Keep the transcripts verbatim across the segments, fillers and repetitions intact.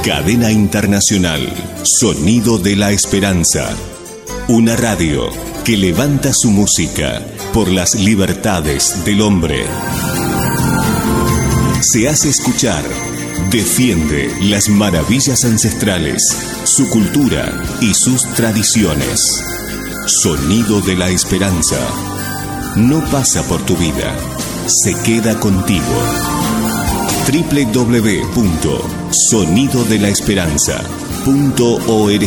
Cadena Internacional, Sonido de la Esperanza. Una radio que levanta su música por las libertades del hombre. Se hace escuchar, defiende las maravillas ancestrales, su cultura y sus tradiciones. Sonido de la Esperanza. No pasa por tu vida, se queda contigo. doble u doble u doble u punto sonido de la esperanza punto org.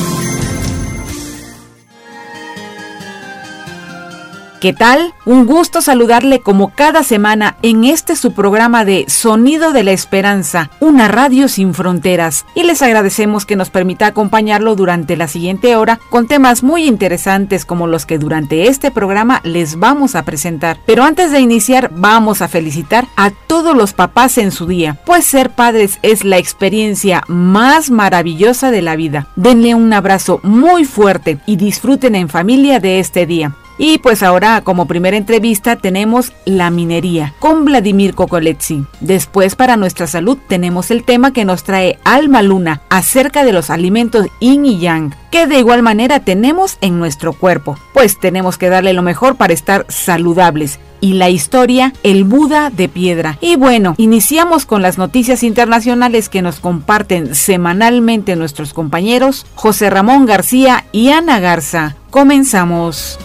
¿Qué tal? Un gusto saludarle como cada semana en este su programa de Sonido de la Esperanza, una radio sin fronteras. Y les agradecemos que nos permita acompañarlo durante la siguiente hora con temas muy interesantes como los que durante este programa les vamos a presentar. Pero antes de iniciar, vamos a felicitar a todos los papás en su día, pues ser padres es la experiencia más maravillosa de la vida. Denle un abrazo muy fuerte y disfruten en familia de este día. Y pues ahora, como primera entrevista, tenemos la minería con Vladimir Kokoletsi. Después, para nuestra salud, tenemos el tema que nos trae Alma Luna acerca de los alimentos yin y yang, que de igual manera tenemos en nuestro cuerpo, pues tenemos que darle lo mejor para estar saludables. Y la historia, el Buda de piedra. Y bueno, iniciamos con las noticias internacionales que nos comparten semanalmente nuestros compañeros José Ramón García y Ana Garza. Comenzamos.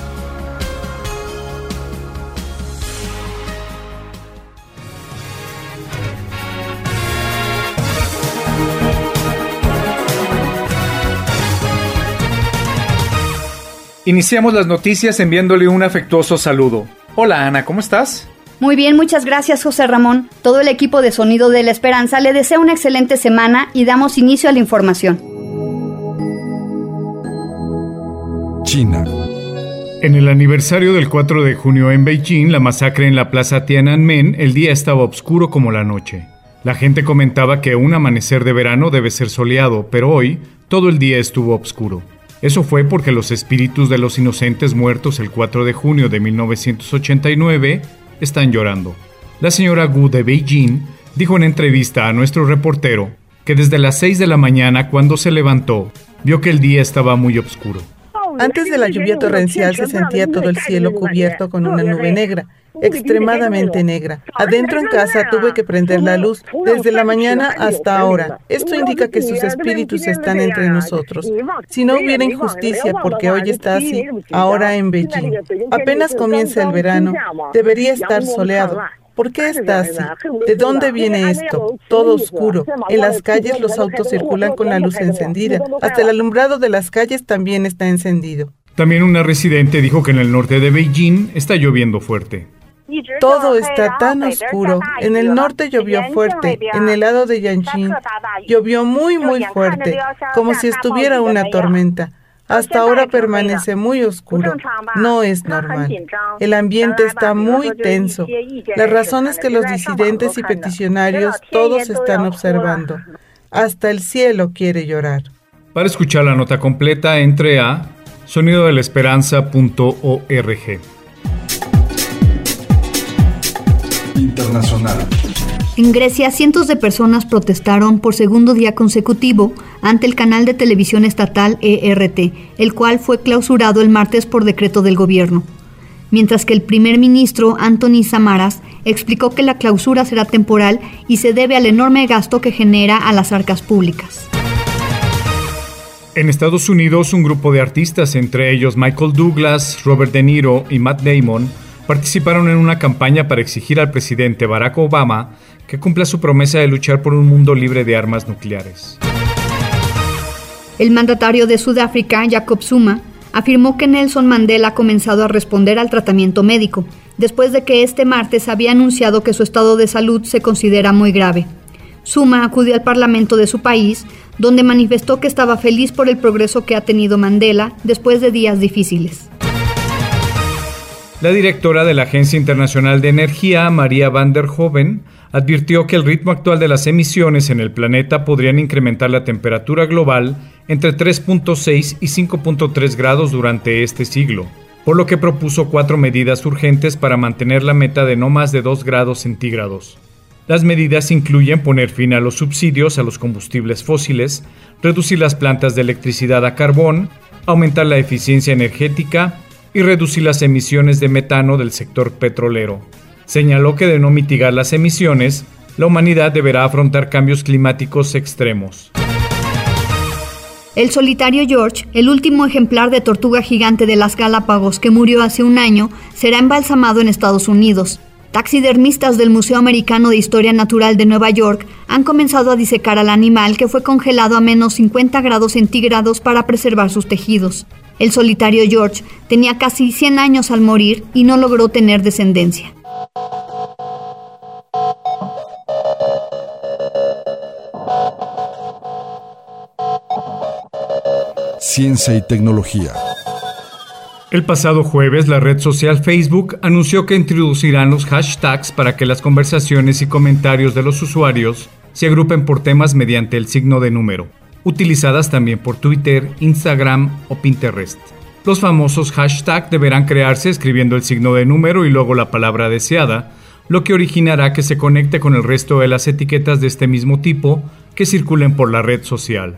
Iniciamos las noticias enviándole un afectuoso saludo. Hola Ana, ¿cómo estás? Muy bien, muchas gracias José Ramón. Todo el equipo de Sonido de la Esperanza le desea una excelente semana y damos inicio a la información. China. En el aniversario del cuatro de junio en Beijing, la masacre en la plaza Tiananmen, el día estaba oscuro como la noche. La gente comentaba que un amanecer de verano debe ser soleado, pero hoy todo el día estuvo oscuro. Eso fue porque los espíritus de los inocentes muertos el cuatro de junio de mil novecientos ochenta y nueve están llorando. La señora Gu de Beijing dijo en entrevista a nuestro reportero que desde las seis de la mañana, cuando se levantó, vio que el día estaba muy oscuro. Antes de la lluvia torrencial se sentía todo el cielo cubierto con una nube negra, extremadamente negra. Adentro en casa tuve que prender la luz desde la mañana hasta ahora. Esto indica que sus espíritus están entre nosotros. Si no hubiera injusticia, porque hoy está así, ahora en Beijing. Apenas comienza el verano, debería estar soleado. ¿Por qué está así? ¿De dónde viene esto? Todo oscuro. En las calles los autos circulan con la luz encendida. Hasta el alumbrado de las calles también está encendido. También una residente dijo que en el norte de Beijing está lloviendo fuerte. Todo está tan oscuro. En el norte llovió fuerte. En el lado de Yanqing llovió muy muy fuerte, como si estuviera una tormenta. Hasta ahora permanece muy oscuro. No es normal. El ambiente está muy tenso. La razón es que los disidentes y peticionarios todos están observando. Hasta el cielo quiere llorar. Para escuchar la nota completa, entre a sonido de la esperanza punto org. Internacional. En Grecia, cientos de personas protestaron por segundo día consecutivo ante el canal de televisión estatal E R T, el cual fue clausurado el martes por decreto del gobierno. Mientras que el primer ministro Antonis Samaras explicó que la clausura será temporal y se debe al enorme gasto que genera a las arcas públicas. En Estados Unidos, un grupo de artistas, entre ellos Michael Douglas, Robert De Niro y Matt Damon, participaron en una campaña para exigir al presidente Barack Obama que cumpla su promesa de luchar por un mundo libre de armas nucleares. El mandatario de Sudáfrica, Jacob Zuma, afirmó que Nelson Mandela ha comenzado a responder al tratamiento médico, después de que este martes había anunciado que su estado de salud se considera muy grave. Zuma acudió al parlamento de su país, donde manifestó que estaba feliz por el progreso que ha tenido Mandela después de días difíciles. La directora de la Agencia Internacional de Energía, María van der Hoeven, advirtió que el ritmo actual de las emisiones en el planeta podrían incrementar la temperatura global entre tres punto seis y cinco punto tres grados durante este siglo, por lo que propuso cuatro medidas urgentes para mantener la meta de no más de dos grados centígrados. Las medidas incluyen poner fin a los subsidios a los combustibles fósiles, reducir las plantas de electricidad a carbón, aumentar la eficiencia energética y reducir las emisiones de metano del sector petrolero. Señaló que de no mitigar las emisiones, la humanidad deberá afrontar cambios climáticos extremos. El solitario George, el último ejemplar de tortuga gigante de las Galápagos que murió hace un año, será embalsamado en Estados Unidos. Taxidermistas del Museo Americano de Historia Natural de Nueva York han comenzado a disecar al animal que fue congelado a menos cincuenta grados centígrados para preservar sus tejidos. El solitario George tenía casi cien años al morir y no logró tener descendencia. Ciencia y tecnología. El pasado jueves, la red social Facebook anunció que introducirán los hashtags para que las conversaciones y comentarios de los usuarios se agrupen por temas mediante el signo de número, utilizadas también por Twitter, Instagram o Pinterest. Los famosos hashtags deberán crearse escribiendo el signo de número y luego la palabra deseada, lo que originará que se conecte con el resto de las etiquetas de este mismo tipo que circulen por la red social.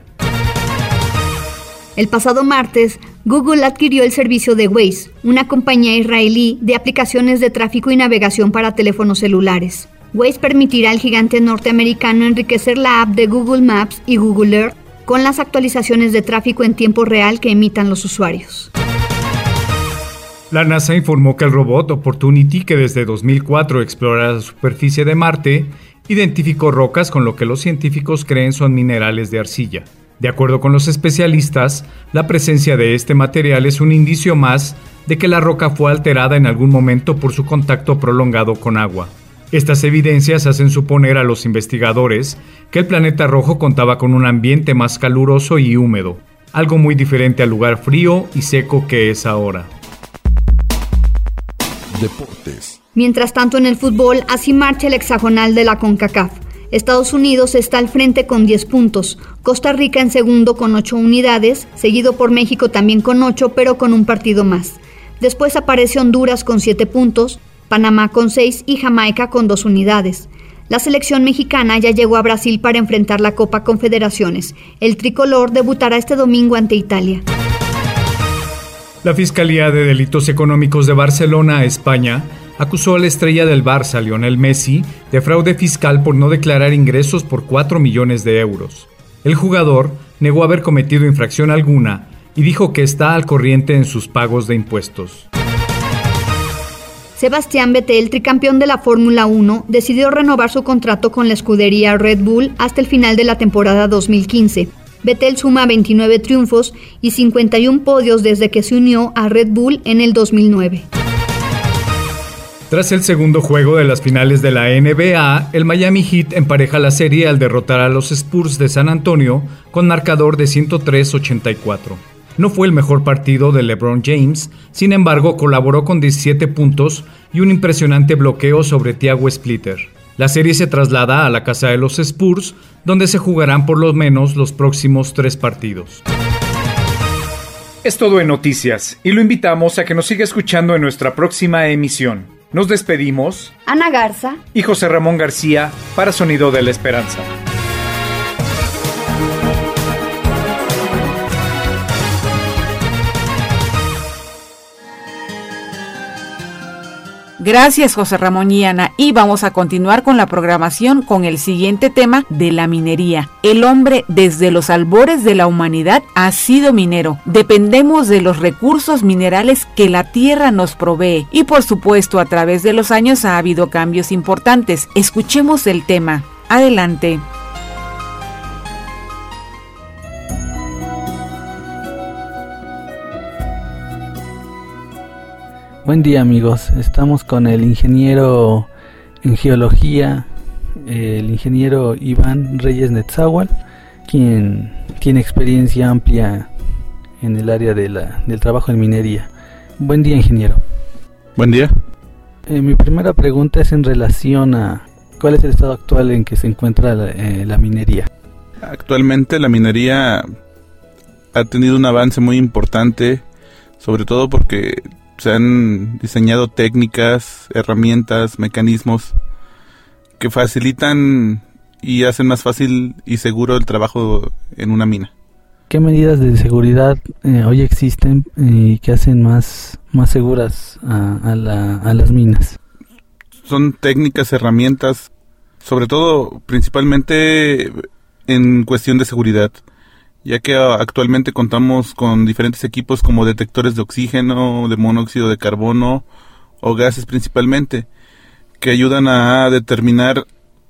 El pasado martes, Google adquirió el servicio de Waze, una compañía israelí de aplicaciones de tráfico y navegación para teléfonos celulares. Waze permitirá al gigante norteamericano enriquecer la app de Google Maps y Google Earth con las actualizaciones de tráfico en tiempo real que emitan los usuarios. La NASA informó que el robot Opportunity, que desde dos mil cuatro explora la superficie de Marte, identificó rocas con lo que los científicos creen son minerales de arcilla. De acuerdo con los especialistas, la presencia de este material es un indicio más de que la roca fue alterada en algún momento por su contacto prolongado con agua. Estas evidencias hacen suponer a los investigadores que el planeta rojo contaba con un ambiente más caluroso y húmedo, algo muy diferente al lugar frío y seco que es ahora. Deportes. Mientras tanto, en el fútbol, así marcha el hexagonal de la CONCACAF. Estados Unidos está al frente con diez puntos, Costa Rica en segundo con ocho unidades, seguido por México también con ocho, pero con un partido más. Después aparece Honduras con siete puntos, Panamá con seis y Jamaica con dos unidades. La selección mexicana ya llegó a Brasil para enfrentar la Copa Confederaciones. El tricolor debutará este domingo ante Italia. La Fiscalía de Delitos Económicos de Barcelona, España, acusó a la estrella del Barça, Lionel Messi, de fraude fiscal por no declarar ingresos por cuatro millones de euros. El jugador negó haber cometido infracción alguna y dijo que está al corriente en sus pagos de impuestos. Sebastián Vettel, tricampeón de la Fórmula uno, decidió renovar su contrato con la escudería Red Bull hasta el final de la temporada dos mil quince. Vettel suma veintinueve triunfos y cincuenta y uno podios desde que se unió a Red Bull en el dos mil nueve. Tras el segundo juego de las finales de la N B A, el Miami Heat empareja la serie al derrotar a los Spurs de San Antonio con marcador de ciento tres a ochenta y cuatro. No fue el mejor partido de LeBron James, sin embargo colaboró con diecisiete puntos y un impresionante bloqueo sobre Thiago Splitter. La serie se traslada a la casa de los Spurs, donde se jugarán por lo menos los próximos tres partidos. Es todo en noticias y lo invitamos a que nos siga escuchando en nuestra próxima emisión. Nos despedimos, Ana Garza y José Ramón García, para Sonido de la Esperanza. Gracias, José Ramón y Ana, y vamos a continuar con la programación con el siguiente tema de la minería. El hombre desde los albores de la humanidad ha sido minero. Dependemos de los recursos minerales que la tierra nos provee y por supuesto a través de los años ha habido cambios importantes. Escuchemos el tema. Adelante. Buen día amigos, estamos con el ingeniero en geología, el ingeniero Iván Reyes Netzáhual, quien tiene experiencia amplia en el área de la, del trabajo en minería. Buen día ingeniero. Buen día. Eh, mi primera pregunta es en relación a cuál es el estado actual en que se encuentra la, eh, la minería. Actualmente la minería ha tenido un avance muy importante, sobre todo porque se han diseñado técnicas, herramientas, mecanismos que facilitan y hacen más fácil y seguro el trabajo en una mina. ¿Qué medidas de seguridad eh, hoy existen y eh, que hacen más, más seguras a, a, la, a las minas? Son técnicas, herramientas, sobre todo principalmente en cuestión de seguridad, ya que actualmente contamos con diferentes equipos como detectores de oxígeno, de monóxido de carbono o gases principalmente, que ayudan a determinar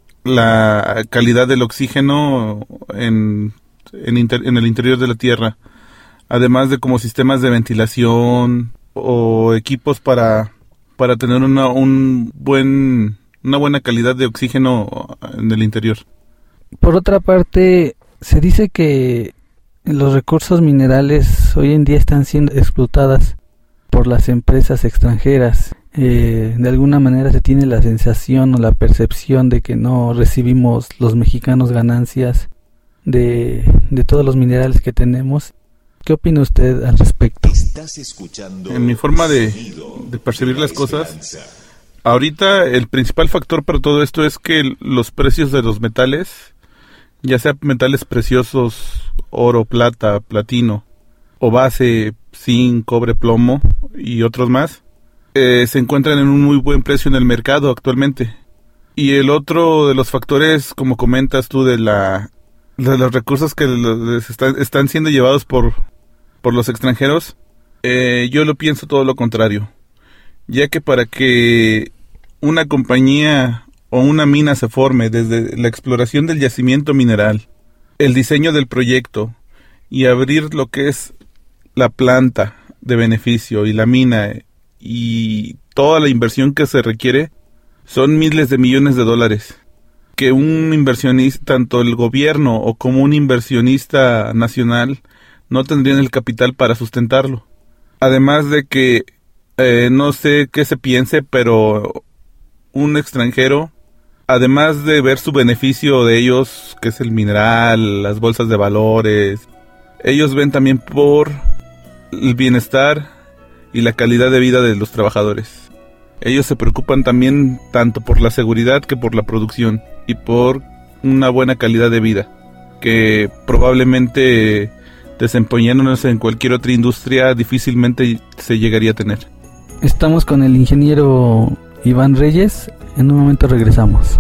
la calidad del oxígeno en, en, inter, en el interior de la Tierra, además de como sistemas de ventilación o equipos para, para tener una, un buen, una buena calidad de oxígeno en el interior. Por otra parte, se dice que los recursos minerales hoy en día están siendo explotadas por las empresas extranjeras. Eh, de alguna manera se tiene la sensación o la percepción de que no recibimos los mexicanos ganancias de, de todos los minerales que tenemos. ¿Qué opina usted al respecto? Estás escuchando en mi forma de, de percibir las cosas, ahorita el principal factor para todo esto es que los precios de los metales, ya sea metales preciosos, oro, plata, platino, o base, zinc, cobre, plomo y otros más, eh, se encuentran en un muy buen precio en el mercado actualmente. Y el otro de los factores, como comentas tú, de la de los recursos que los están, están siendo llevados por, por los extranjeros, eh, yo lo pienso todo lo contrario, ya que para que una compañía o una mina se forme, desde la exploración del yacimiento mineral, el diseño del proyecto y abrir lo que es la planta de beneficio y la mina y toda la inversión que se requiere, son miles de millones de dólares que un inversionista, tanto el gobierno o como un inversionista nacional, no tendrían el capital para sustentarlo. Además de que eh, no sé qué se piense, pero un extranjero, además de ver su beneficio de ellos, que es el mineral, las bolsas de valores, ellos ven también por el bienestar y la calidad de vida de los trabajadores. Ellos se preocupan también tanto por la seguridad que por la producción y por una buena calidad de vida, que probablemente desempeñándonos en cualquier otra industria difícilmente se llegaría a tener. Estamos con el ingeniero Iván Reyes. En un momento regresamos.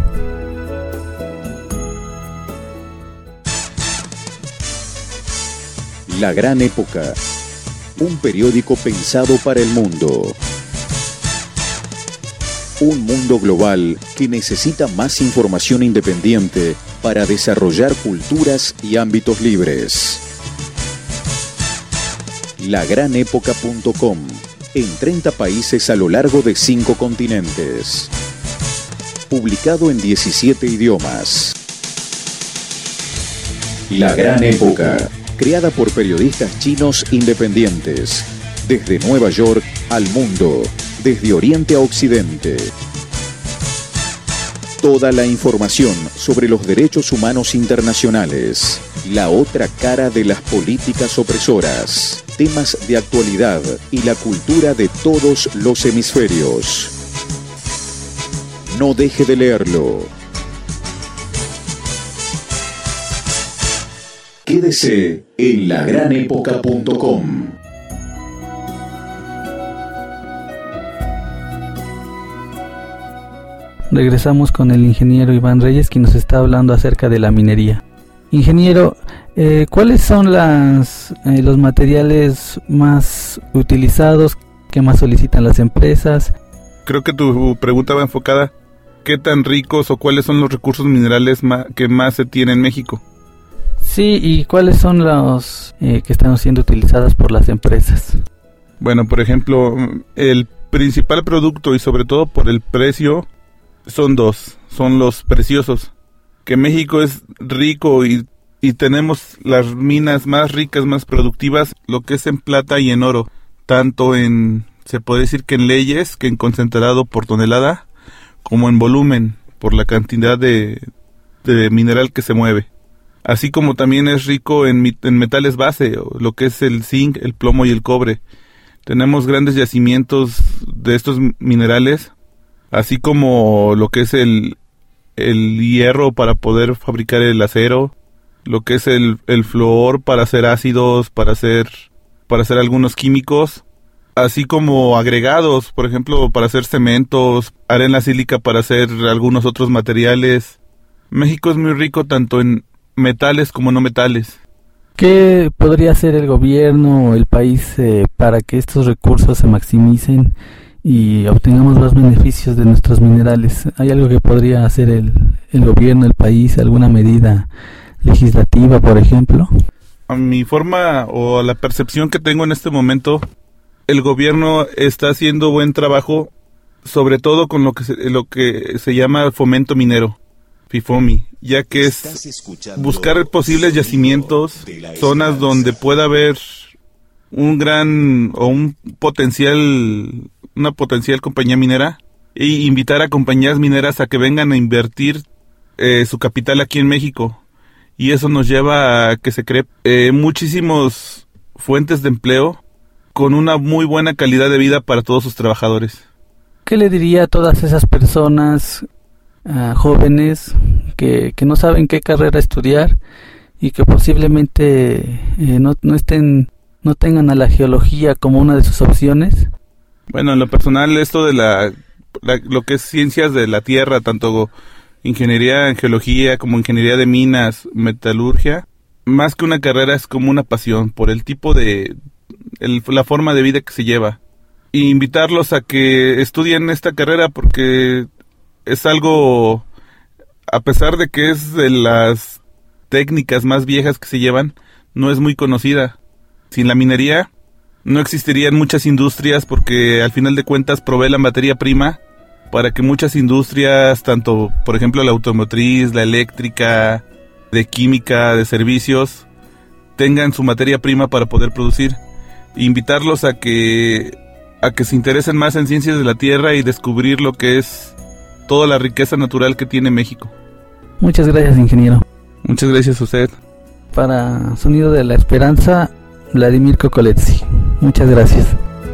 La Gran Época, un periódico pensado para el mundo. Un mundo global que necesita más información independiente para desarrollar culturas y ámbitos libres. la gran época punto com, en treinta países a lo largo de cinco continentes. Publicado en diecisiete idiomas. La Gran Época, creada por periodistas chinos independientes, desde Nueva York al mundo, desde Oriente a Occidente. Toda la información sobre los derechos humanos internacionales, la otra cara de las políticas opresoras, temas de actualidad y la cultura de todos los hemisferios. No deje de leerlo. Quédese en la gran época punto com. Regresamos con el ingeniero Iván Reyes, quien nos está hablando acerca de la minería. Ingeniero, eh, ¿cuáles son las eh, los materiales más utilizados, que más solicitan las empresas? Creo que tu pregunta va enfocada, ¿qué tan ricos o cuáles son los recursos minerales ma- que más se tienen en México? Sí, ¿y cuáles son los eh, que están siendo utilizados por las empresas? Bueno, por ejemplo, el principal producto y sobre todo por el precio son dos, son los preciosos. Que México es rico y, y tenemos las minas más ricas, más productivas, lo que es en plata y en oro, tanto en, se puede decir que en leyes, que en concentrado por tonelada, como en volumen, por la cantidad de, de mineral que se mueve. Así como también es rico en, en metales base, lo que es el zinc, el plomo y el cobre. Tenemos grandes yacimientos de estos minerales, así como lo que es el, el hierro para poder fabricar el acero, lo que es el, el flúor para hacer ácidos, para hacer, para hacer algunos químicos, así como agregados, por ejemplo, para hacer cementos, arena sílica para hacer algunos otros materiales. México es muy rico tanto en metales como no metales. ¿Qué podría hacer el gobierno o el país eh, para que estos recursos se maximicen y obtengamos más beneficios de nuestros minerales? ¿Hay algo que podría hacer el, el gobierno, el país, alguna medida legislativa, por ejemplo? A mi forma o a la percepción que tengo en este momento, el gobierno está haciendo buen trabajo, sobre todo con lo que se, lo que se llama fomento minero, FIFOMI, ya que es buscar posibles yacimientos, zonas donde pueda haber un gran o un potencial, una potencial compañía minera, e invitar a compañías mineras a que vengan a invertir eh, su capital aquí en México, y eso nos lleva a que se cree eh, muchísimos fuentes de empleo con una muy buena calidad de vida para todos sus trabajadores. ¿Qué le diría a todas esas personas uh, jóvenes que, que no saben qué carrera estudiar y que posiblemente eh, no, no estén no tengan a la geología como una de sus opciones? Bueno, en lo personal, esto de la, la lo que es ciencias de la tierra, tanto ingeniería en geología como ingeniería de minas, metalurgia, más que una carrera es como una pasión por el tipo de el, la forma de vida que se lleva. Y invitarlos a que estudien esta carrera porque es algo, a pesar de que es de las técnicas más viejas que se llevan, no es muy conocida. Sin la minería no existirían muchas industrias porque al final de cuentas provee la materia prima para que muchas industrias, tanto por ejemplo la automotriz, la eléctrica, de química, de servicios, tengan su materia prima para poder producir. E invitarlos a que a que se interesen más en ciencias de la tierra y descubrir lo que es toda la riqueza natural que tiene México. Muchas gracias, ingeniero. Muchas gracias a usted. Para Sonido de la Esperanza, Vladimir Kokoletsi. Muchas gracias.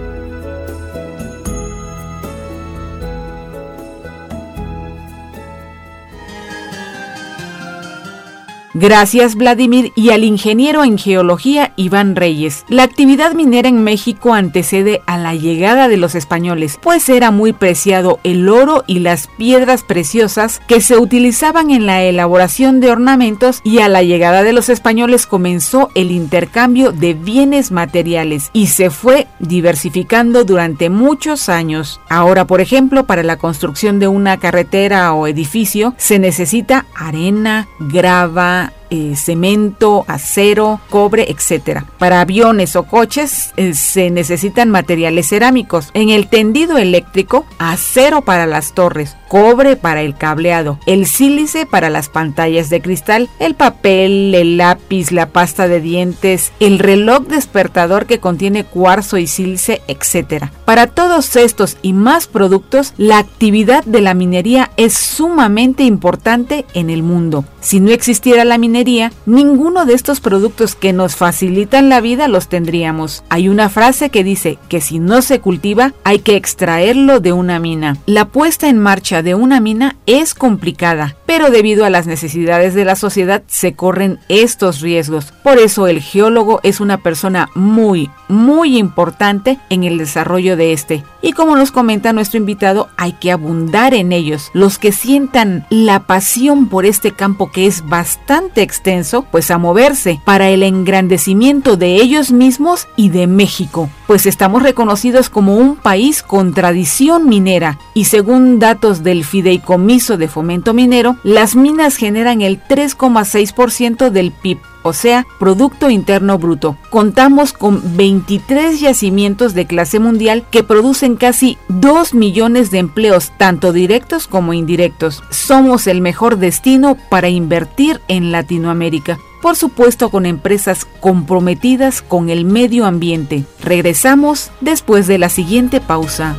Gracias, Vladimir, y al ingeniero en geología Iván Reyes. La actividad minera en México antecede a la llegada de los españoles, pues era muy preciado el oro y las piedras preciosas que se utilizaban en la elaboración de ornamentos, y a la llegada de los españoles comenzó el intercambio de bienes materiales y se fue diversificando durante muchos años. Ahora, por ejemplo, para la construcción de una carretera o edificio se necesita arena, grava, Eh, cemento, acero, cobre, etcétera. Para aviones o coches eh, se necesitan materiales cerámicos. En el tendido eléctrico, acero para las torres, cobre para el cableado, el sílice para las pantallas de cristal, el papel, el lápiz, la pasta de dientes, el reloj despertador que contiene cuarzo y sílice, etcétera. Para todos estos y más productos, la actividad de la minería es sumamente importante en el mundo. Si no existiera la minería, ninguno de estos productos que nos facilitan la vida los tendríamos. Hay una frase que dice que si no se cultiva, hay que extraerlo de una mina. La puesta en marcha de una mina es complicada, pero debido a las necesidades de la sociedad se corren estos riesgos. Por eso el geólogo es una persona muy, muy importante en el desarrollo de este. Y como nos comenta nuestro invitado, hay que abundar en ellos. Los que sientan la pasión por este campo, que es bastante extenso, pues a moverse para el engrandecimiento de ellos mismos y de México, pues estamos reconocidos como un país con tradición minera, y según datos del Fideicomiso de Fomento Minero, las minas generan el tres coma seis por ciento del P I B, o sea, Producto Interno Bruto. Contamos con veintitrés yacimientos de clase mundial que producen casi dos millones de empleos, tanto directos como indirectos. Somos el mejor destino para invertir en Latinoamérica. Por supuesto, con empresas comprometidas con el medio ambiente. Regresamos después de la siguiente pausa.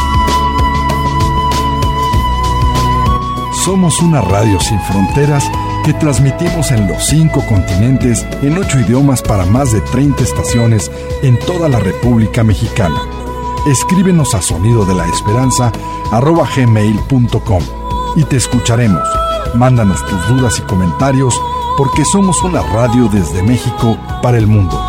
Somos una radio sin fronteras que transmitimos en los cinco continentes en ocho idiomas para más de treinta estaciones en toda la República Mexicana. Escríbenos a sonido de la esperanza arroba gmail punto com y te escucharemos. Mándanos tus dudas y comentarios porque somos una radio desde México para el mundo.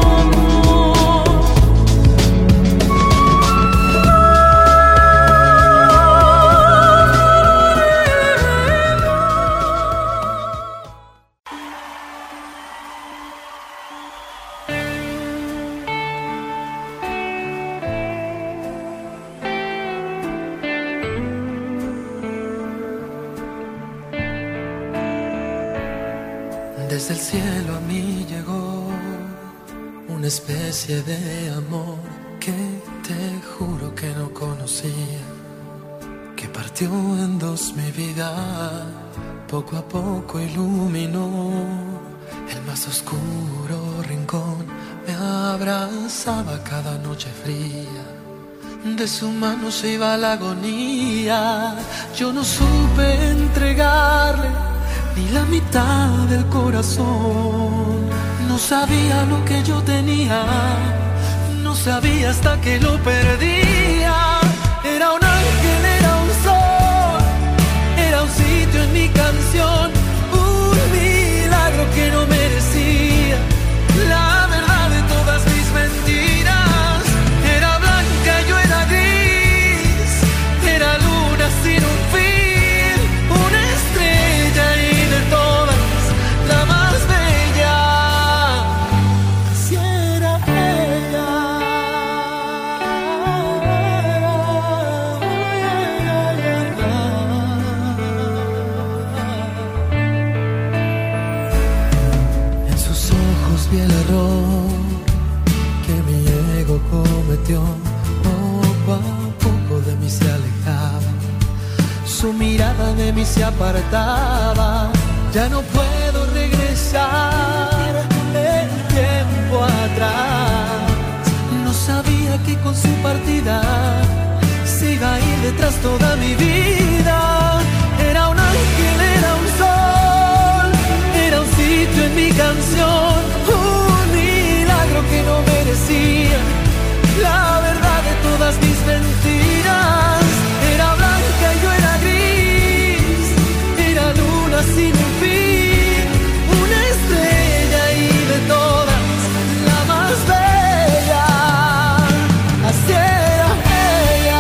Desde el cielo a mí llegó una especie de amor que te juro que no conocía, que partió en dos mi vida, poco a poco iluminó el más oscuro rincón, me abrazaba cada noche fría, de su mano se iba la agonía, yo no supe entregarle ni la mitad del corazón, no sabía lo que yo tenía, no sabía hasta que lo perdía. Era un ángel, era un sol, era un sitio en mi canción, un milagro que no merecía, la verdad de todas mis mentiras. Era blanca, yo era gris, era luna sin un fin, una estrella y de todas la más bella, así era ella. En sus ojos vi el error que mi ego cometió, poco a poco de mí se alejaba, su mirada de mí se apartaba, ya no puedo regresar el tiempo atrás, no sabía que con su partida se iba a ir detrás toda mi vida. Era un ángel, era un sol, era un sitio en mi canción, un milagro que no merecía, la verdad de todas mis mentiras. Era blanca y yo era gris, era luna sin un fin, una estrella y de todas la más bella, así era ella.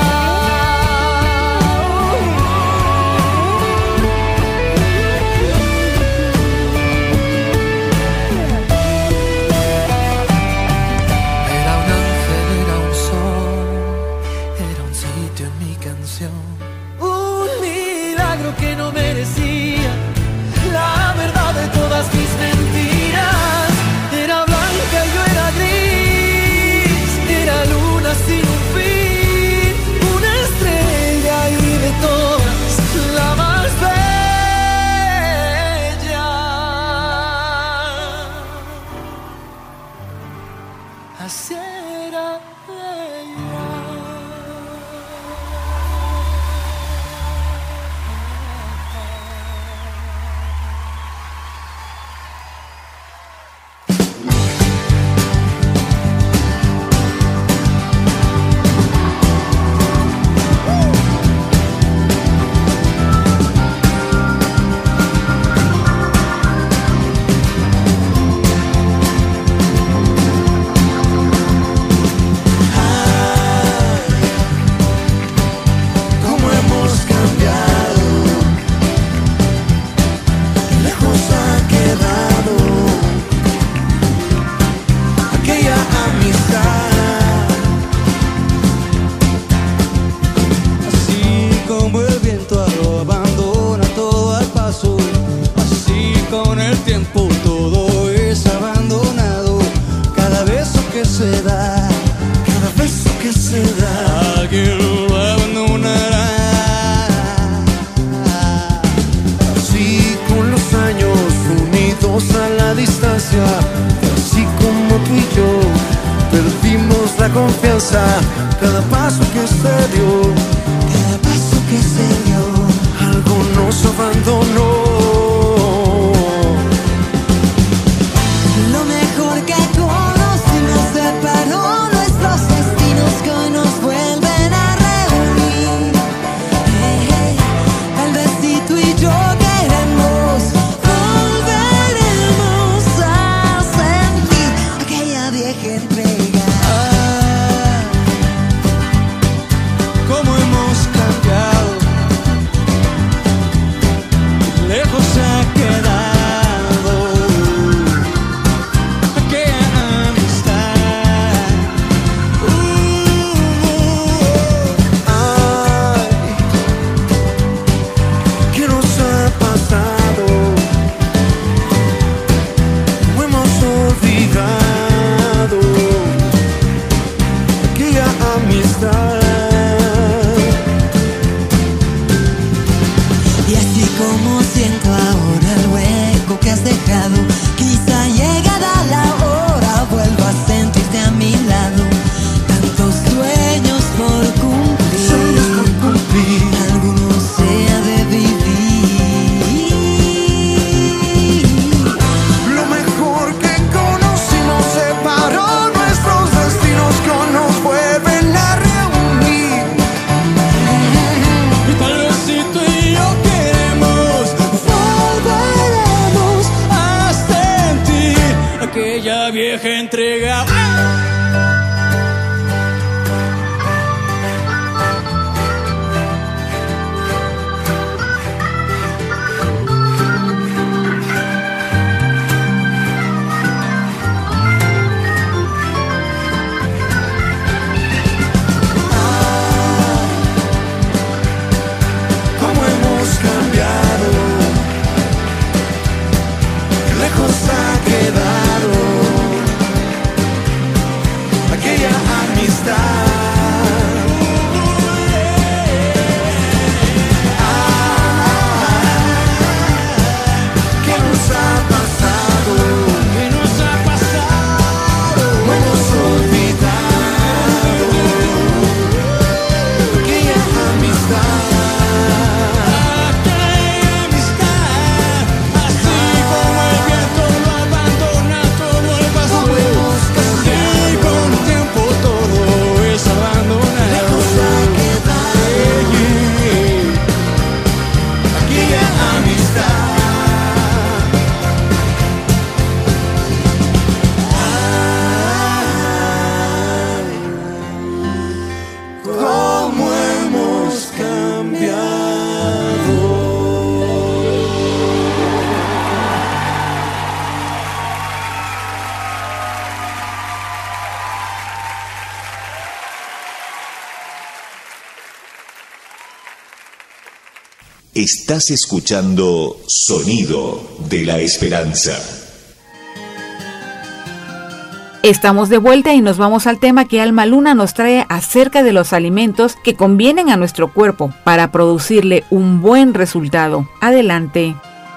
Era un ángel, era un sol, era un sitio en mi canción, un milagro que no merecía, la verdad de todas mis mentiras. Era blanca y yo era gris, era luna sin un fin, una estrella y de todas la más bella, así era ella. Cómo hemos cambiado, lejos ha quedado aquella amistad. Así como el viento lo abandona todo al paso, así con el tiempo todo es abandonado. Cada beso que se da, cada beso que se da, alguien lo abandonará. Así con los años unidos a la distancia, así como tú y yo perdimos la confianza. Cada paso que se dio, cada paso que se dio, algo nos abandonó. deje entregar. Estás escuchando Sonido de la Esperanza. Estamos de vuelta y nos vamos al tema que Alma Luna nos trae acerca de los alimentos que convienen a nuestro cuerpo para producirle un buen resultado. Adelante.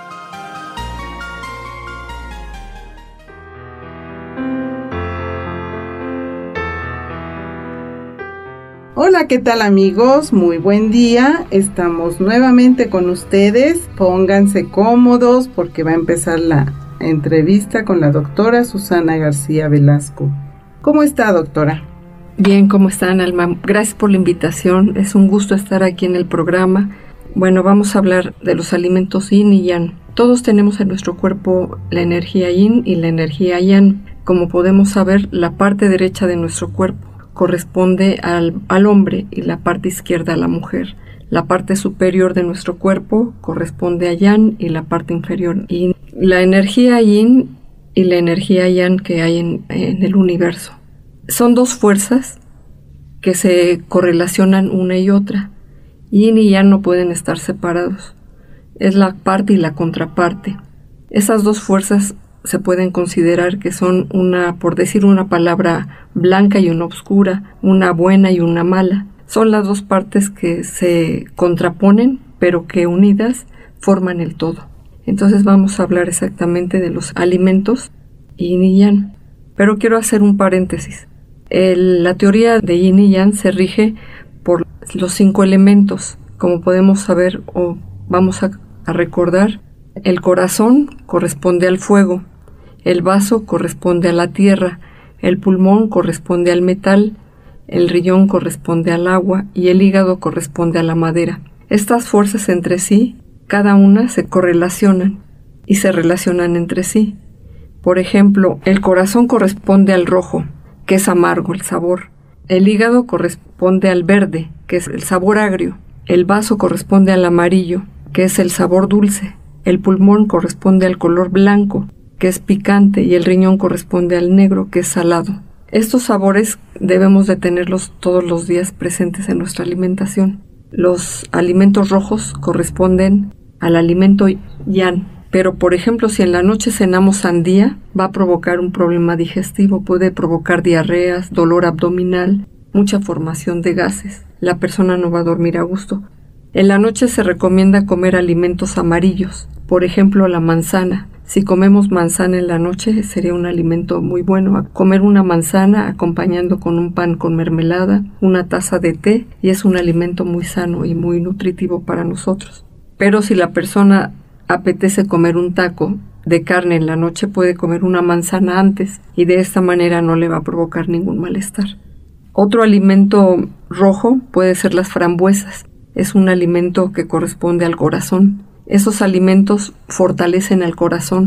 Hola, ¿qué tal amigos? Muy buen día. Estamos nuevamente con ustedes. Pónganse cómodos porque va a empezar la entrevista con la doctora Susana García Velasco. ¿Cómo está, doctora? Bien, ¿cómo están, Alma? Gracias por la invitación. Es un gusto estar aquí en el programa. Bueno, vamos a hablar de los alimentos yin y yang. Todos tenemos en nuestro cuerpo la energía yin y la energía yang. Como podemos saber, la parte derecha de nuestro cuerpo corresponde al, al hombre y la parte izquierda a la mujer. La parte superior de nuestro cuerpo corresponde a yang y la parte inferior yin. La energía yin y la energía yang que hay en, en el universo son dos fuerzas que se correlacionan una y otra. Yin y yang no pueden estar separados. Es la parte y la contraparte. Esas dos fuerzas se pueden considerar que son una, por decir una palabra, blanca y una oscura, una buena y una mala. Son las dos partes que se contraponen, pero que unidas forman el todo. Entonces vamos a hablar exactamente de los alimentos yin y yang. Pero quiero hacer un paréntesis. El, la teoría de yin y yang se rige por los cinco elementos. Como podemos saber o vamos a, a recordar, el corazón corresponde al fuego, el vaso corresponde a la tierra, el pulmón corresponde al metal, el riñón corresponde al agua y el hígado corresponde a la madera. Estas fuerzas entre sí, cada una se correlacionan y se relacionan entre sí. Por ejemplo, el corazón corresponde al rojo, que es amargo el sabor. El hígado corresponde al verde, que es el sabor agrio. El vaso corresponde al amarillo, que es el sabor dulce. El pulmón corresponde al color blanco, que es picante, y el riñón corresponde al negro, que es salado. Estos sabores debemos de tenerlos todos los días presentes en nuestra alimentación. Los alimentos rojos corresponden al alimento yang, pero por ejemplo, si en la noche cenamos sandía, va a provocar un problema digestivo, puede provocar diarreas, dolor abdominal, mucha formación de gases. La persona no va a dormir a gusto. En la noche se recomienda comer alimentos amarillos, por ejemplo la manzana. Si comemos manzana en la noche sería un alimento muy bueno. Comer una manzana acompañando con un pan con mermelada, una taza de té, y es un alimento muy sano y muy nutritivo para nosotros. Pero si la persona apetece comer un taco de carne en la noche, puede comer una manzana antes y de esta manera no le va a provocar ningún malestar. Otro alimento rojo puede ser las frambuesas. Es un alimento que corresponde al corazón. Esos alimentos fortalecen al corazón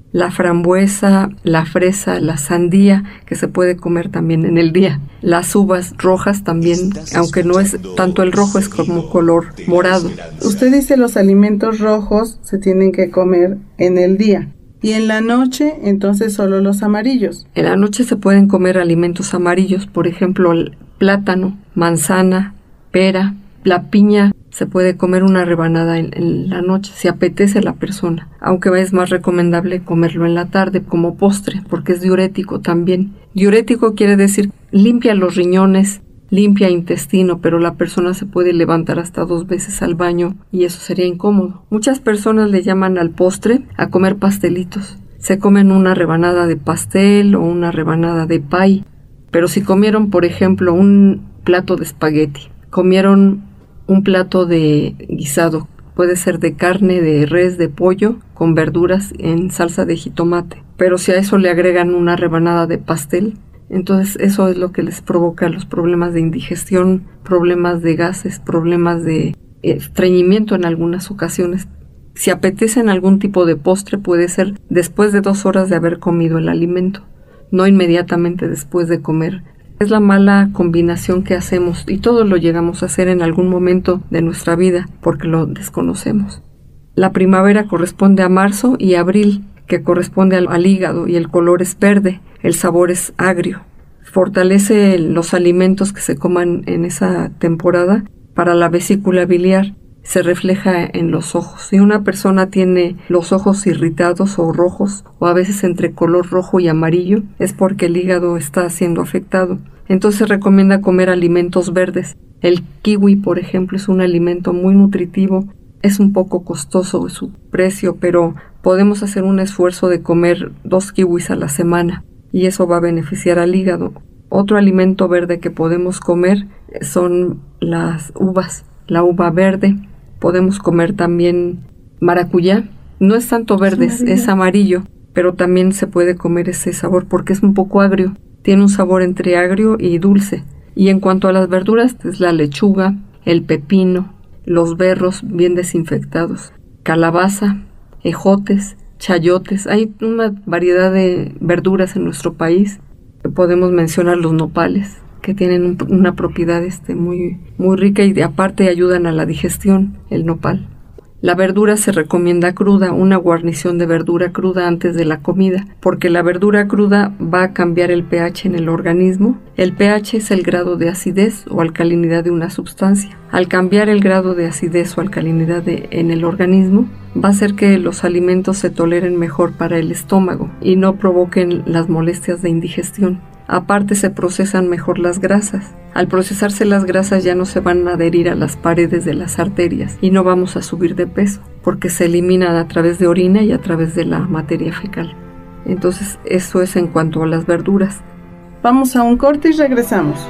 la frambuesa, la fresa, la sandía, que se puede comer también en el día. Las uvas rojas también, aunque no es tanto el rojo, es como color morado. Usted dice los alimentos rojos se tienen que comer en el día. Y en la noche, entonces, solo los amarillos. En la noche se pueden comer alimentos amarillos, por ejemplo, el plátano, manzana, pera, la piña. Se puede comer una rebanada en, en la noche, si apetece la persona, aunque es más recomendable comerlo en la tarde como postre, porque es diurético también. Diurético quiere decir limpia los riñones, limpia intestino, pero la persona se puede levantar hasta dos veces al baño y eso sería incómodo. Muchas personas le llaman al postre a comer pastelitos. Se comen una rebanada de pastel o una rebanada de pie, pero si comieron, por ejemplo, un plato de espagueti, comieron un plato de guisado, puede ser de carne, de res, de pollo, con verduras en salsa de jitomate. Pero si a eso le agregan una rebanada de pastel, entonces eso es lo que les provoca los problemas de indigestión, problemas de gases, problemas de estreñimiento en algunas ocasiones. Si apetecen algún tipo de postre, puede ser después de dos horas de haber comido el alimento, no inmediatamente después de comer. Es la mala combinación que hacemos y todos lo llegamos a hacer en algún momento de nuestra vida porque lo desconocemos. La primavera corresponde a marzo y abril, que corresponde al, al hígado, y el color es verde, el sabor es agrio. Fortalece los alimentos que se coman en esa temporada para la vesícula biliar. Se refleja en los ojos. Si una persona tiene los ojos irritados o rojos, o a veces entre color rojo y amarillo, es porque el hígado está siendo afectado. Entonces se recomienda comer alimentos verdes. El kiwi, por ejemplo, es un alimento muy nutritivo. Es un poco costoso su precio, pero podemos hacer un esfuerzo de comer dos kiwis a la semana y eso va a beneficiar al hígado. Otro alimento verde que podemos comer son las uvas, la uva verde. Podemos comer también maracuyá. No es tanto verde, es amarillo. es amarillo, pero también se puede comer ese sabor porque es un poco agrio. Tiene un sabor entre agrio y dulce. Y en cuanto a las verduras, es la lechuga, el pepino, los berros bien desinfectados, calabaza, ejotes, chayotes. Hay una variedad de verduras en nuestro país. Podemos mencionar los nopales, que tienen un, una propiedad este, muy, muy rica y de aparte ayudan a la digestión, el nopal. La verdura se recomienda cruda, una guarnición de verdura cruda antes de la comida, porque la verdura cruda va a cambiar el pH en el organismo. El pH es el grado de acidez o alcalinidad de una sustancia. Al cambiar el grado de acidez o alcalinidad de, en el organismo, va a hacer que los alimentos se toleren mejor para el estómago y no provoquen las molestias de indigestión. Aparte se procesan mejor las grasas. Al procesarse las grasas ya no se van a adherir a las paredes de las arterias y no vamos a subir de peso porque se eliminan a través de orina y a través de la materia fecal. Entonces eso es en cuanto a las verduras. Vamos a un corte y regresamos.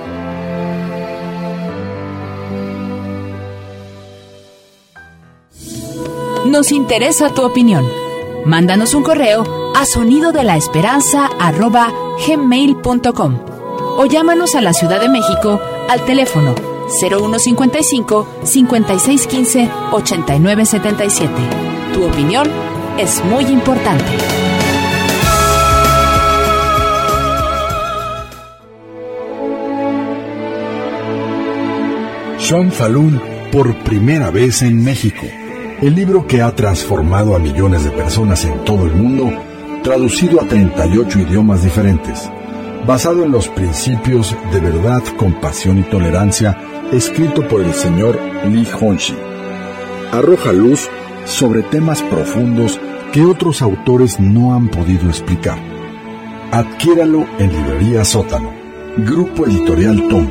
Nos interesa tu opinión. Mándanos un correo a sonidodelaesperanza arroba gmail punto com o llámanos a la Ciudad de México al teléfono cero uno cincuenta y cinco, cincuenta y seis quince, ochenta y nueve setenta y siete. Tu opinión es muy importante. Sean Falun por primera vez en México. El libro que ha transformado a millones de personas en todo el mundo, traducido a treinta y ocho idiomas diferentes, basado en los principios de verdad, compasión y tolerancia, escrito por el señor Lee Honshi. Arroja luz sobre temas profundos que otros autores no han podido explicar. Adquiéralo en Librería Sótano. Grupo Editorial Tom.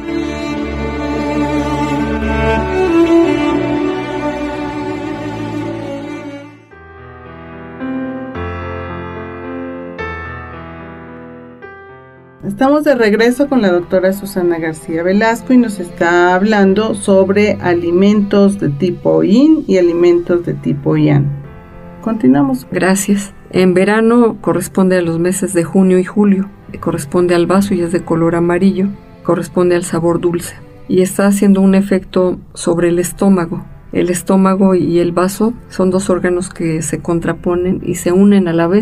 Estamos de regreso con la doctora Susana García Velasco y nos está hablando sobre alimentos de tipo yin y alimentos de tipo yang. Continuamos. Gracias. En verano corresponde a los meses de junio y julio. Corresponde al vaso y es de color amarillo. Corresponde al sabor dulce. Y está haciendo un efecto sobre el estómago. El estómago y el vaso son dos órganos que se contraponen y se unen a la vez.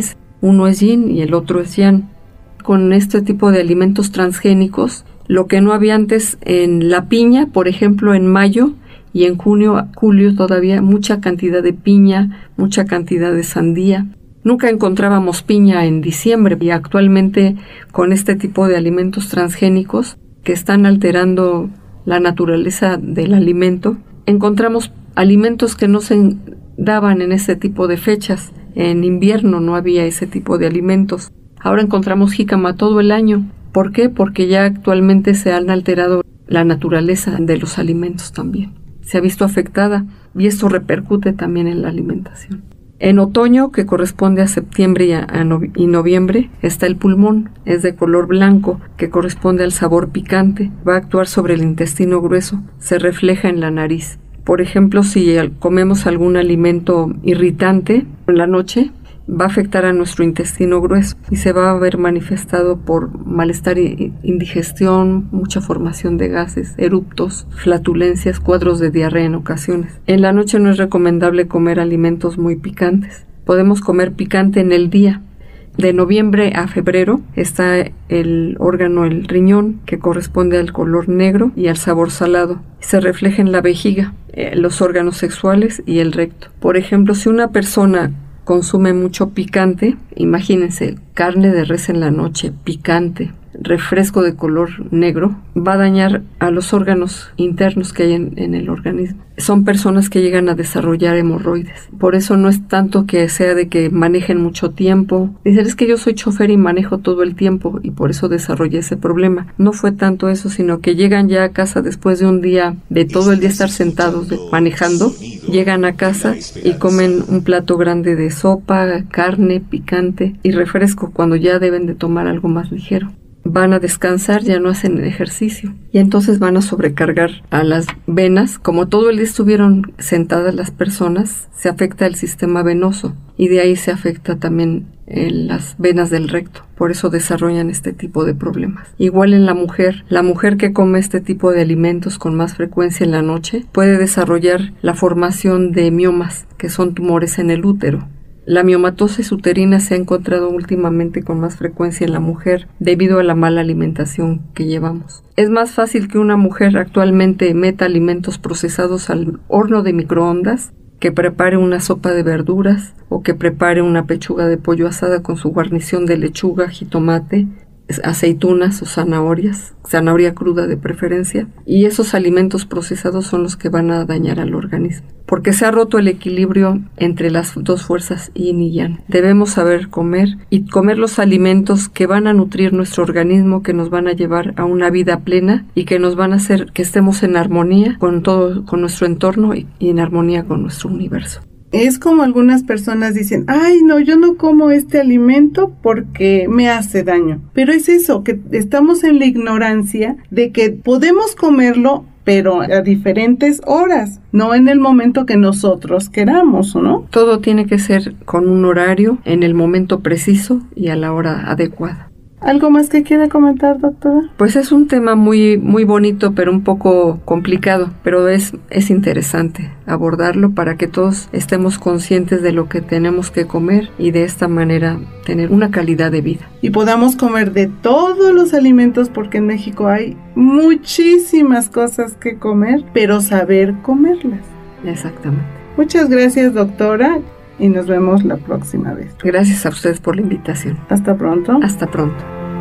Uno es yin y el otro es yang. Con este tipo de alimentos transgénicos, lo que no había antes en la piña, por ejemplo, en mayo y en junio, julio todavía, mucha cantidad de piña, mucha cantidad de sandía. Nunca encontrábamos piña en diciembre y actualmente con este tipo de alimentos transgénicos que están alterando la naturaleza del alimento, encontramos alimentos que no se daban en ese tipo de fechas. En invierno no había ese tipo de alimentos. Ahora encontramos jícama todo el año. ¿Por qué? Porque ya actualmente se han alterado la naturaleza de los alimentos también. Se ha visto afectada y esto repercute también en la alimentación. En otoño, que corresponde a septiembre y, a, a no, y noviembre, está el pulmón. Es de color blanco, que corresponde al sabor picante. Va a actuar sobre el intestino grueso. Se refleja en la nariz. Por ejemplo, si comemos algún alimento irritante en la noche, va a afectar a nuestro intestino grueso y se va a ver manifestado por malestar e indigestión, mucha formación de gases, eruptos, flatulencias, cuadros de diarrea en ocasiones. En la noche no es recomendable comer alimentos muy picantes. Podemos comer picante en el día. De noviembre a febrero está el órgano, el riñón, que corresponde al color negro y al sabor salado. Se refleja en la vejiga, eh, los órganos sexuales y el recto. Por ejemplo, si una persona consume mucho picante, imagínense, carne de res en la noche, picante, refresco de color negro, va a dañar a los órganos internos que hay en, en el organismo. Son personas que llegan a desarrollar hemorroides. Por eso no es tanto que sea de que manejen mucho tiempo. Dicen, es que yo soy chofer y manejo todo el tiempo y por eso desarrollé ese problema. No fue tanto eso, sino que llegan ya a casa después de un día, de todo el día estar sentados de, manejando, llegan a casa y comen un plato grande de sopa, carne, picante y refresco cuando ya deben de tomar algo más ligero. Van a descansar, ya no hacen ejercicio y entonces van a sobrecargar a las venas. Como todo el día estuvieron sentadas las personas, se afecta el sistema venoso y de ahí se afecta también eh, las venas del recto. Por eso desarrollan este tipo de problemas. Igual en la mujer, la mujer que come este tipo de alimentos con más frecuencia en la noche puede desarrollar la formación de miomas, que son tumores en el útero. La miomatosis uterina se ha encontrado últimamente con más frecuencia en la mujer debido a la mala alimentación que llevamos. Es más fácil que una mujer actualmente meta alimentos procesados al horno de microondas, que prepare una sopa de verduras o que prepare una pechuga de pollo asada con su guarnición de lechuga, jitomate, aceitunas o zanahorias, zanahoria cruda de preferencia, y esos alimentos procesados son los que van a dañar al organismo, porque se ha roto el equilibrio entre las dos fuerzas yin y yang. Debemos saber comer y comer los alimentos que van a nutrir nuestro organismo, que nos van a llevar a una vida plena y que nos van a hacer que estemos en armonía con todo, con nuestro entorno y, y en armonía con nuestro universo. Es como algunas personas dicen, ay, no, yo no como este alimento porque me hace daño. Pero es eso, que estamos en la ignorancia de que podemos comerlo, pero a diferentes horas, no en el momento que nosotros queramos, ¿no? Todo tiene que ser con un horario, en el momento preciso y a la hora adecuada. ¿Algo más que quiera comentar, doctora? Pues es un tema muy muy bonito, pero un poco complicado, pero es, es interesante abordarlo para que todos estemos conscientes de lo que tenemos que comer y de esta manera tener una calidad de vida. Y podamos comer de todos los alimentos, porque en México hay muchísimas cosas que comer, pero saber comerlas. Exactamente. Muchas gracias, doctora. Y nos vemos la próxima vez. Gracias a ustedes por la invitación. Hasta pronto. Hasta pronto.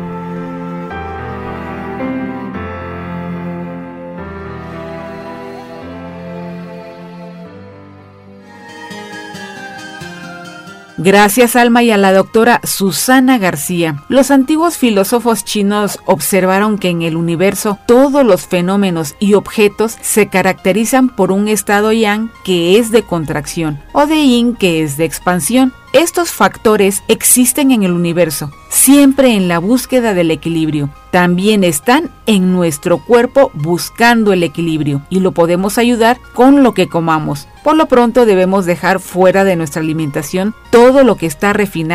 Gracias, Alma, y a la doctora Susana García. Los antiguos filósofos chinos observaron que en el universo todos los fenómenos y objetos se caracterizan por un estado yang, que es de contracción, o de yin, que es de expansión. Estos factores existen en el universo, siempre en la búsqueda del equilibrio. También están en nuestro cuerpo buscando el equilibrio y lo podemos ayudar con lo que comamos. Por lo pronto debemos dejar fuera de nuestra alimentación todo lo que está refinado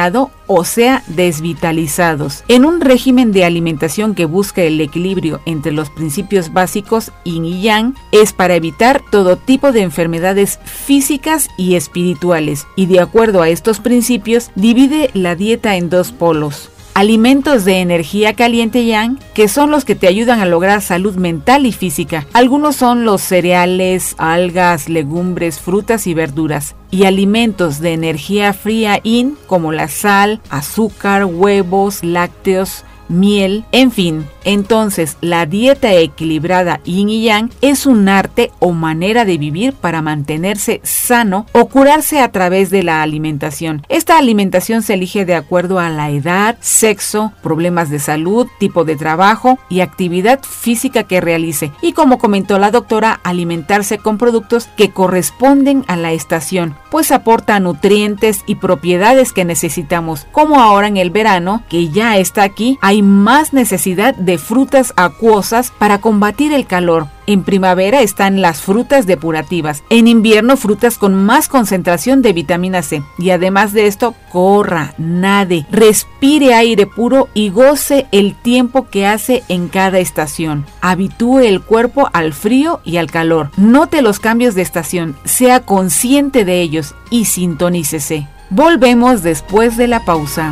o sea, desvitalizados. En un régimen de alimentación que busca el equilibrio entre los principios básicos yin y yang, es para evitar todo tipo de enfermedades físicas y espirituales, y de acuerdo a estos principios, divide la dieta en dos polos. Alimentos de energía caliente yang, que son los que te ayudan a lograr salud mental y física. Algunos son los cereales, algas, legumbres, frutas y verduras. Y alimentos de energía fría yin, como la sal, azúcar, huevos, lácteos, miel, en fin. Entonces, la dieta equilibrada yin y yang es un arte o manera de vivir para mantenerse sano o curarse a través de la alimentación. Esta alimentación se elige de acuerdo a la edad, sexo, problemas de salud, tipo de trabajo y actividad física que realice. Y como comentó la doctora, alimentarse con productos que corresponden a la estación, pues aporta nutrientes y propiedades que necesitamos, como ahora en el verano, que ya está aquí, hay más necesidad de frutas acuosas para combatir el calor. En primavera están las frutas depurativas, en invierno frutas con más concentración de vitamina C. Y además de esto, corra, nade, respire aire puro y goce el tiempo que hace en cada estación. Habitúe el cuerpo al frío y al calor. Note los cambios de estación, sea consciente de ellos y sintonícese. Volvemos después de la pausa.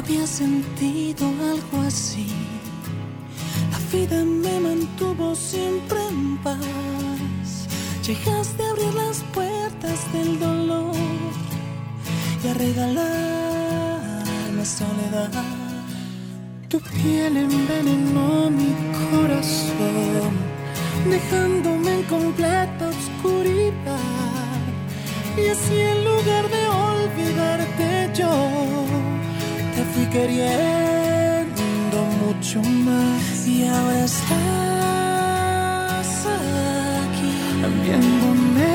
había sentido algo así. La vida me mantuvo siempre en paz. Llegaste a abrir las puertas del dolor y a regalarme soledad. Tu piel envenenó mi corazón, dejándome en completa oscuridad. Y así en lugar de olvidarte yo, te fui queriendo mucho más. Y ahora estás aquí, viéndome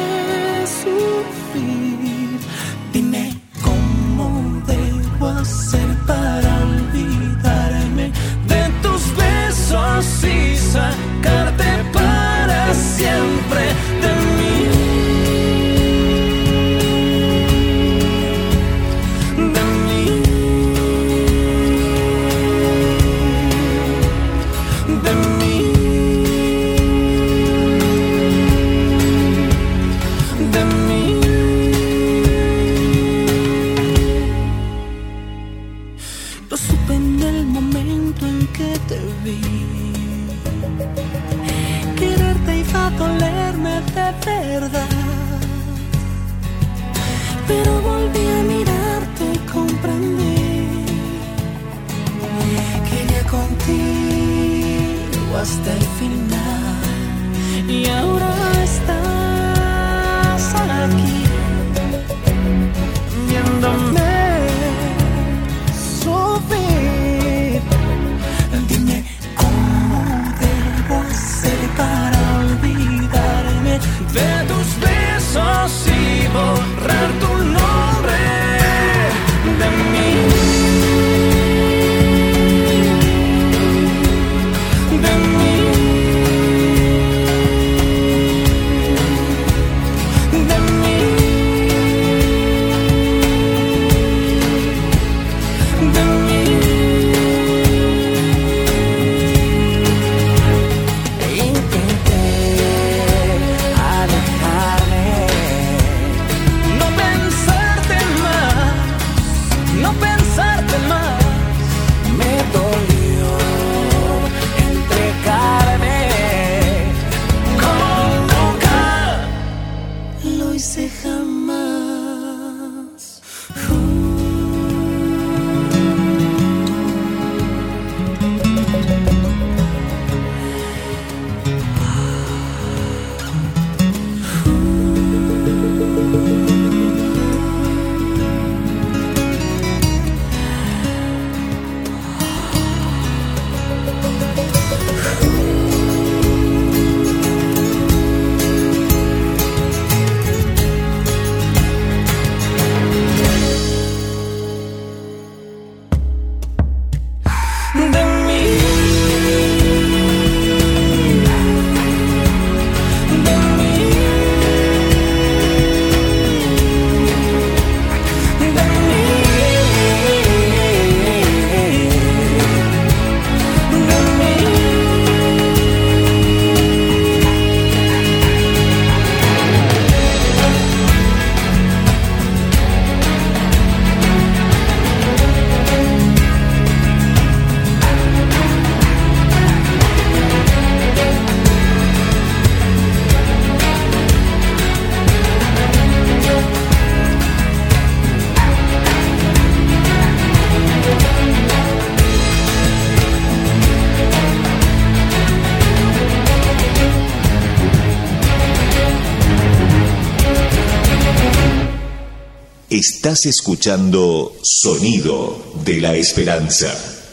sufrir. Dime cómo debo hacer para olvidarme de tus besos y sacarte para siempre de mí. Verdad, pero volví a mirarte y comprendí que iría contigo hasta el final. Y ahora estás aquí viéndome sufrir. Dime cómo debo hacer para olvidarme de tus besos y borrar tu nombre de mí, de mí, de mí, de mí. Intenté no pensarte más, me dolió entregarme como nunca lo hice jamás. Uh. Estás escuchando Sonido de la Esperanza.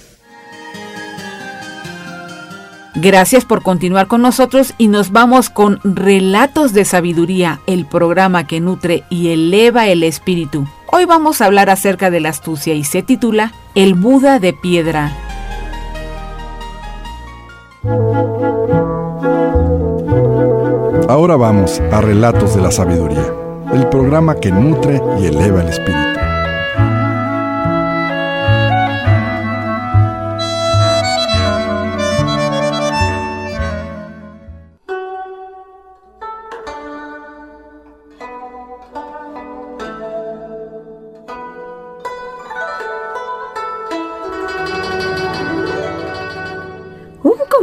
Gracias por continuar con nosotros y nos vamos con Relatos de Sabiduría, el programa que nutre y eleva el espíritu. Hoy vamos a hablar acerca de la astucia y se titula El Buda de Piedra. Ahora vamos a Relatos de la Sabiduría, el programa que nutre y eleva el espíritu.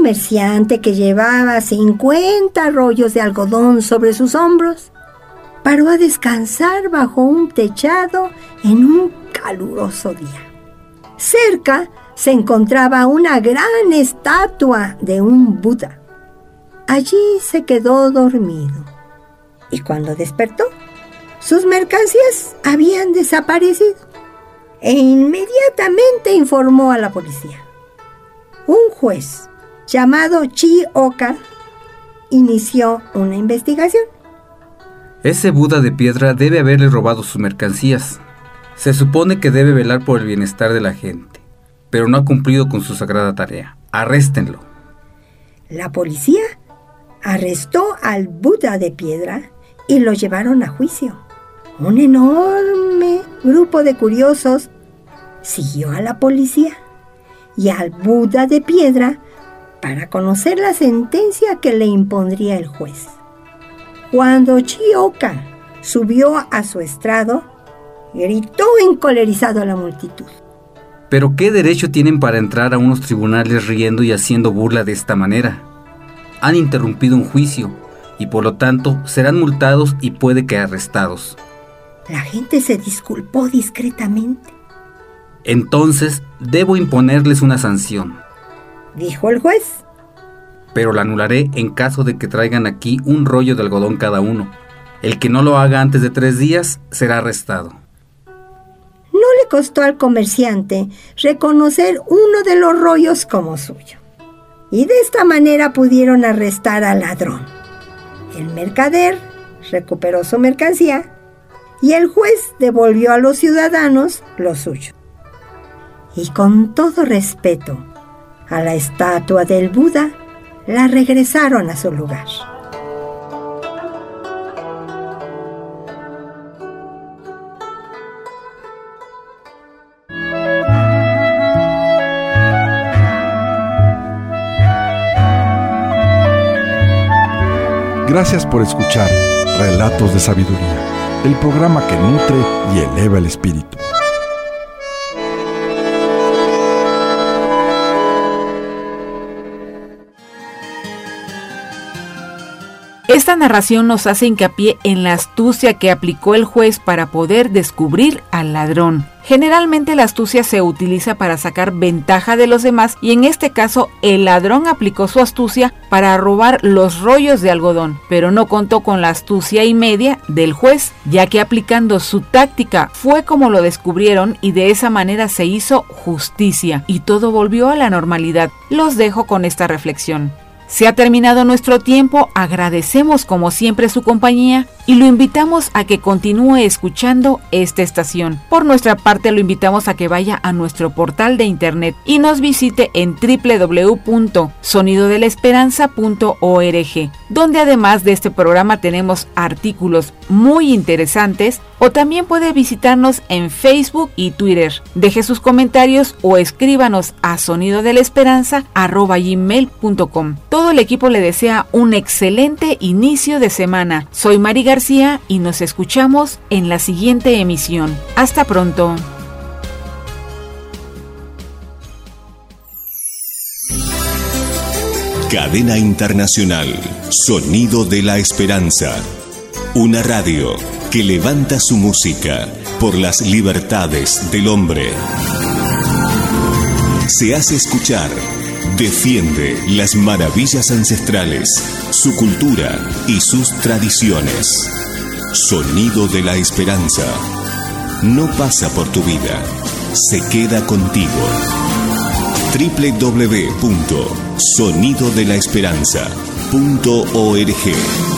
comerciante que llevaba cincuenta rollos de algodón sobre sus hombros paró a descansar bajo un techado en un caluroso día. Cerca se encontraba una gran estatua de un Buda. Allí se quedó dormido y cuando despertó, sus mercancías habían desaparecido e inmediatamente informó a la policía. Un juez llamado Chi-Oka inició una investigación. Ese Buda de piedra debe haberle robado sus mercancías. Se supone que debe velar por el bienestar de la gente, pero no ha cumplido con su sagrada tarea. Arréstenlo. La policía arrestó al Buda de piedra y lo llevaron a juicio. Un enorme grupo de curiosos siguió a la policía y al Buda de piedra para conocer la sentencia que le impondría el juez. Cuando Chi-Oka subió a su estrado, gritó encolerizado a la multitud. ¿Pero qué derecho tienen para entrar a unos tribunales riendo y haciendo burla de esta manera? Han interrumpido un juicio y por lo tanto serán multados y puede que arrestados. La gente se disculpó discretamente. Entonces debo imponerles una sanción, dijo el juez. Pero la anularé en caso de que traigan aquí un rollo de algodón cada uno. El que no lo haga antes de tres días será arrestado. No le costó al comerciante reconocer uno de los rollos como suyo. Y de esta manera pudieron arrestar al ladrón. El mercader recuperó su mercancía y el juez devolvió a los ciudadanos lo suyo. Y con todo respeto a la estatua del Buda, la regresaron a su lugar. Gracias por escuchar Relatos de Sabiduría, el programa que nutre y eleva el espíritu. Esta narración nos hace hincapié en la astucia que aplicó el juez para poder descubrir al ladrón. Generalmente la astucia se utiliza para sacar ventaja de los demás y en este caso el ladrón aplicó su astucia para robar los rollos de algodón, pero no contó con la astucia y media del juez, ya que aplicando su táctica fue como lo descubrieron y de esa manera se hizo justicia y todo volvió a la normalidad. Los dejo con esta reflexión. Se ha terminado nuestro tiempo, agradecemos como siempre su compañía y lo invitamos a que continúe escuchando esta estación. Por nuestra parte lo invitamos a que vaya a nuestro portal de internet y nos visite en doble u doble u doble u punto sonido de la esperanza punto org, donde además de este programa tenemos artículos muy interesantes, o también puede visitarnos en Facebook y Twitter. Deje sus comentarios o escríbanos a sonido de la esperanza arroba gmail punto com. Todo el equipo le desea un excelente inicio de semana. Soy Mari García y nos escuchamos en la siguiente emisión. Hasta pronto. Cadena Internacional, Sonido de la Esperanza. Una radio que levanta su música por las libertades del hombre. Se hace escuchar, defiende las maravillas ancestrales, su cultura y sus tradiciones. Sonido de la Esperanza. No pasa por tu vida, se queda contigo. doble u doble u doble u punto sonido de la esperanza punto org